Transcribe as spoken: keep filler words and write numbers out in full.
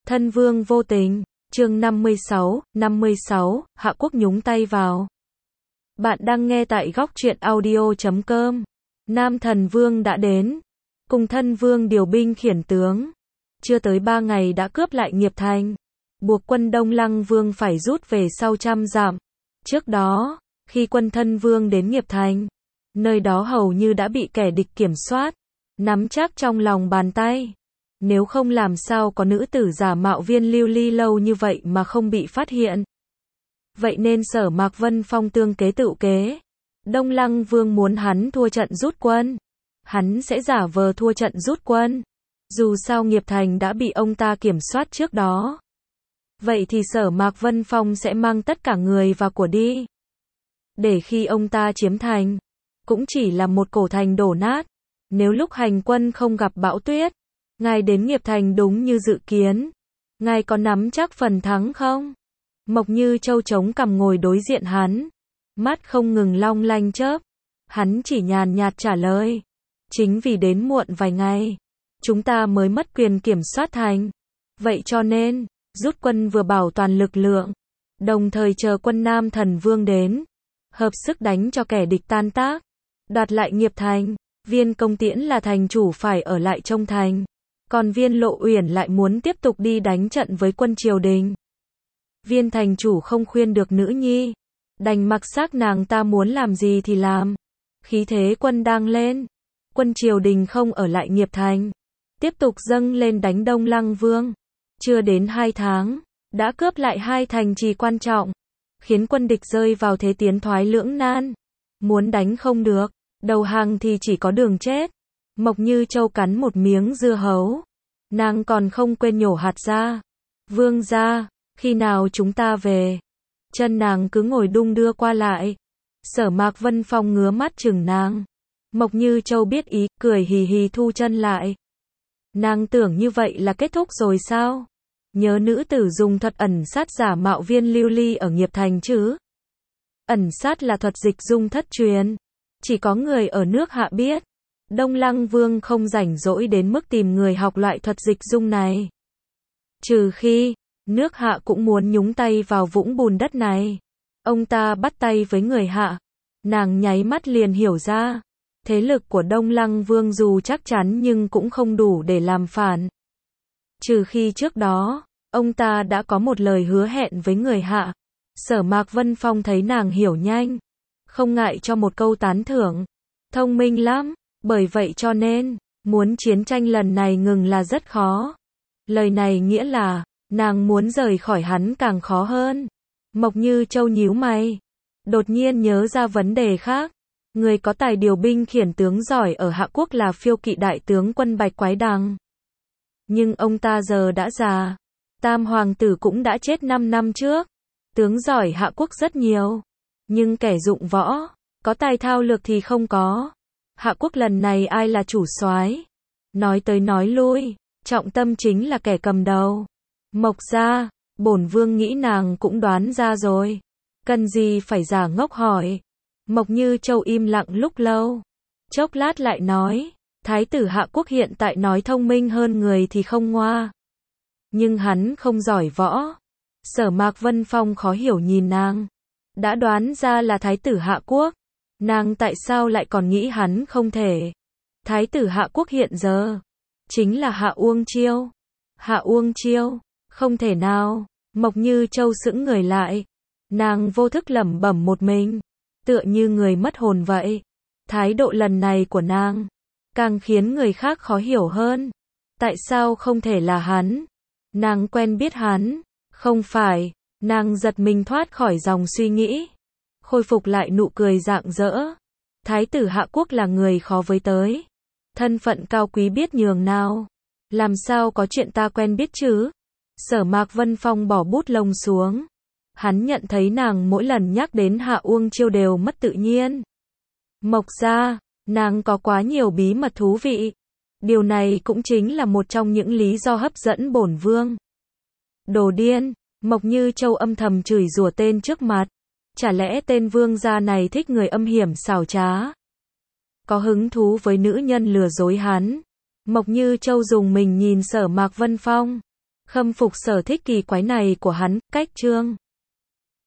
Thân vương vô tình, chương năm mươi sáu, năm mươi sáu, Hạ Quốc nhúng tay vào. Bạn đang nghe tại góc truyện audio chấm com. Nam thần vương đã đến, cùng thân vương điều binh khiển tướng. Chưa tới ba ngày đã cướp lại Nghiệp Thành, buộc quân Đông Lăng vương phải rút về sau trăm dặm. Trước đó, khi quân thân vương đến Nghiệp Thành, nơi đó hầu như đã bị kẻ địch kiểm soát, nắm chắc trong lòng bàn tay. Nếu không làm sao có nữ tử giả mạo Viên Lưu Ly lâu như vậy mà không bị phát hiện. Vậy nên Sở Mạc Vân Phong tương kế tự kế. Đông Lăng Vương muốn hắn thua trận rút quân, hắn sẽ giả vờ thua trận rút quân. Dù sao Nghiệp Thành đã bị ông ta kiểm soát trước đó. Vậy thì Sở Mạc Vân Phong sẽ mang tất cả người và của đi. Để khi ông ta chiếm thành, cũng chỉ là một cổ thành đổ nát. Nếu lúc hành quân không gặp bão tuyết, ngài đến Nghiệp Thành đúng như dự kiến, ngài có nắm chắc phần thắng không? Mộc Như Châu chống cằm ngồi đối diện hắn, mắt không ngừng long lanh chớp. Hắn chỉ nhàn nhạt trả lời, chính vì đến muộn vài ngày, chúng ta mới mất quyền kiểm soát thành. Vậy cho nên, rút quân vừa bảo toàn lực lượng, đồng thời chờ quân Nam thần vương đến, hợp sức đánh cho kẻ địch tan tác, đoạt lại Nghiệp Thành. Viên Công Tiễn là thành chủ phải ở lại trong thành, còn Viên Lộ Uyển lại muốn tiếp tục đi đánh trận với quân triều đình. Viên thành chủ không khuyên được nữ nhi, đành mặc xác nàng ta muốn làm gì thì làm. Khí thế quân đang lên, quân triều đình không ở lại Nghiệp Thành, tiếp tục dâng lên đánh Đông Lăng Vương. Chưa đến hai tháng, đã cướp lại hai thành trì quan trọng, khiến quân địch rơi vào thế tiến thoái lưỡng nan. Muốn đánh không được, đầu hàng thì chỉ có đường chết. Mộc Như Châu cắn một miếng dưa hấu, nàng còn không quên nhổ hạt ra. Vương gia, khi nào chúng ta về? Chân nàng cứ ngồi đung đưa qua lại. Sở Mạc Vân Phong ngứa mắt chừng nàng. Mộc Như Châu biết ý, cười hì hì thu chân lại. Nàng tưởng như vậy là kết thúc rồi sao? Nhớ nữ tử dùng thuật ẩn sát giả mạo Viên Lưu Ly ở Nghiệp Thành chứ? Ẩn sát là thuật dịch dung thất truyền, chỉ có người ở nước Hạ biết. Đông Lăng Vương không rảnh rỗi đến mức tìm người học loại thuật dịch dung này. Trừ khi, nước Hạ cũng muốn nhúng tay vào vũng bùn đất này. Ông ta bắt tay với người Hạ. Nàng nháy mắt liền hiểu ra. Thế lực của Đông Lăng Vương dù chắc chắn nhưng cũng không đủ để làm phản. Trừ khi trước đó, ông ta đã có một lời hứa hẹn với người Hạ. Sở Mạc Vân Phong thấy nàng hiểu nhanh, không ngại cho một câu tán thưởng. Thông minh lắm, bởi vậy cho nên, muốn chiến tranh lần này ngừng là rất khó. Lời này nghĩa là, nàng muốn rời khỏi hắn càng khó hơn. Mộc Như Châu nhíu mày, đột nhiên nhớ ra vấn đề khác. Người có tài điều binh khiển tướng giỏi ở Hạ Quốc là Phiêu Kỵ đại tướng quân Bạch Quái Đằng. Nhưng ông ta giờ đã già, Tam hoàng tử cũng đã chết năm năm trước. Tướng giỏi Hạ Quốc rất nhiều, nhưng kẻ dụng võ, có tài thao lược thì không có. Hạ Quốc lần này ai là chủ soái? Nói tới nói lui, trọng tâm chính là kẻ cầm đầu. Mộc gia, bổn vương nghĩ nàng cũng đoán ra rồi. Cần gì phải giả ngốc hỏi. Mộc Như Châu im lặng lúc lâu, chốc lát lại nói, Thái tử Hạ Quốc hiện tại nói thông minh hơn người thì không ngoa. Nhưng hắn không giỏi võ. Sở Mạc Vân Phong khó hiểu nhìn nàng. Đã đoán ra là Thái tử Hạ Quốc, nàng tại sao lại còn nghĩ hắn không thể? Thái tử Hạ Quốc hiện giờ chính là Hạ Uông Chiêu. Hạ Uông Chiêu, không thể nào. Mộc Như Châu sững người lại, nàng vô thức lẩm bẩm một mình, tựa như người mất hồn vậy. Thái độ lần này của nàng càng khiến người khác khó hiểu hơn. Tại sao không thể là hắn? Nàng quen biết hắn. Không phải, nàng giật mình thoát khỏi dòng suy nghĩ, khôi phục lại nụ cười rạng rỡ. Thái tử Hạ Quốc là người khó với tới, thân phận cao quý biết nhường nào, làm sao có chuyện ta quen biết chứ? Sở Mạc Vân Phong bỏ bút lông xuống, hắn nhận thấy nàng mỗi lần nhắc đến Hạ Uông Chiêu đều mất tự nhiên. Mộc gia, nàng có quá nhiều bí mật thú vị, điều này cũng chính là một trong những lý do hấp dẫn bổn vương. Đồ điên, Mộc Như Châu âm thầm chửi rủa tên trước mặt. Chả lẽ tên vương gia này thích người âm hiểm xảo trá? Có hứng thú với nữ nhân lừa dối hắn? Mộc Như Châu dùng mình nhìn Sở Mạc Vân Phong. Khâm phục sở thích kỳ quái này của hắn, cách chương